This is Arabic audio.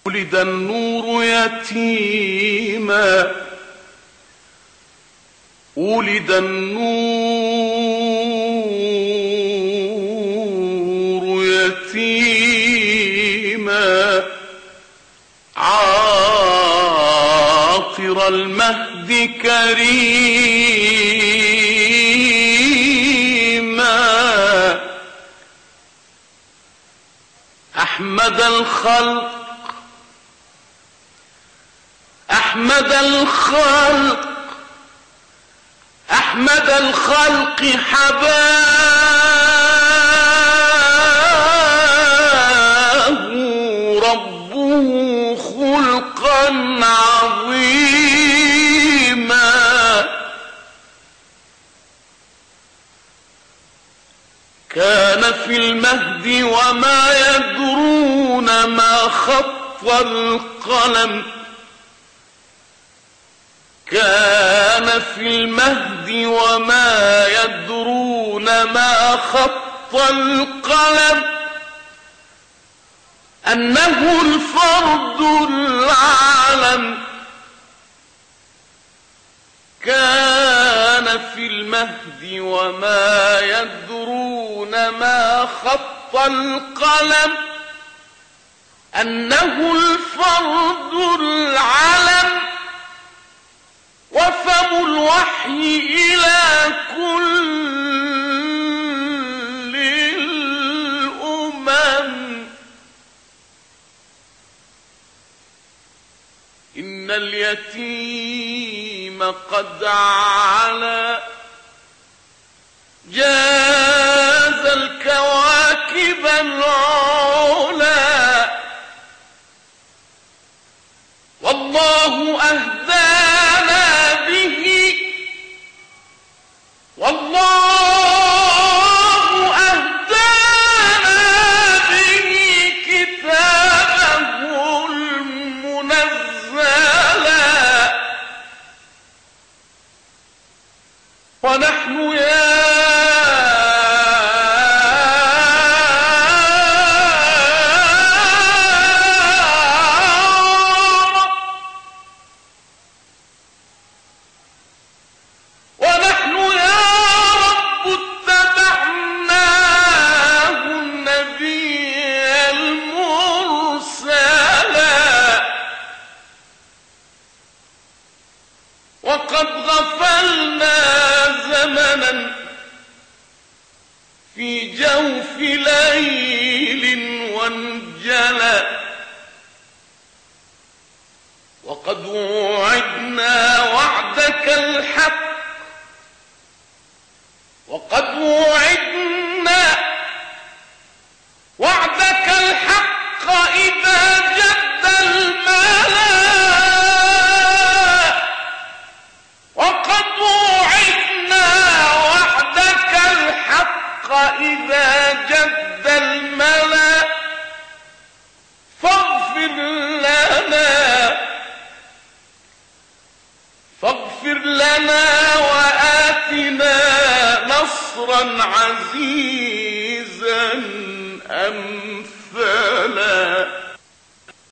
ولد النور يتيما، ولد النور يتيما، عاطر المهد كريما، أحمد الخلق، أحمد الخلق، أحمد الخلق حباه ربه خلقا عظيما، كان في المهد وما يدرون ما خط القلم، كان في المهد وما يدرون ما خط القلم، أنه الفرد العالم، كان في المهد وما يدرون ما خط القلم، أنه الفرد العالم، وفم الوحي إلى كل الأمم، إن اليتيم قد علا جاز الكواكب العلا، والله أهدانا به، والله أهدانا به كتابه المنزلا، ونحن يا وقد غفلنا زمنا في جوف ليل وانجلى، وقد وعدنا وعدك الحق، وقد وعدنا وعدك الحق إذا جد الملا، إذا جد الملا، فاغفر لنا، فاغفر لنا وآتنا نصرا عزيزا أمثالا.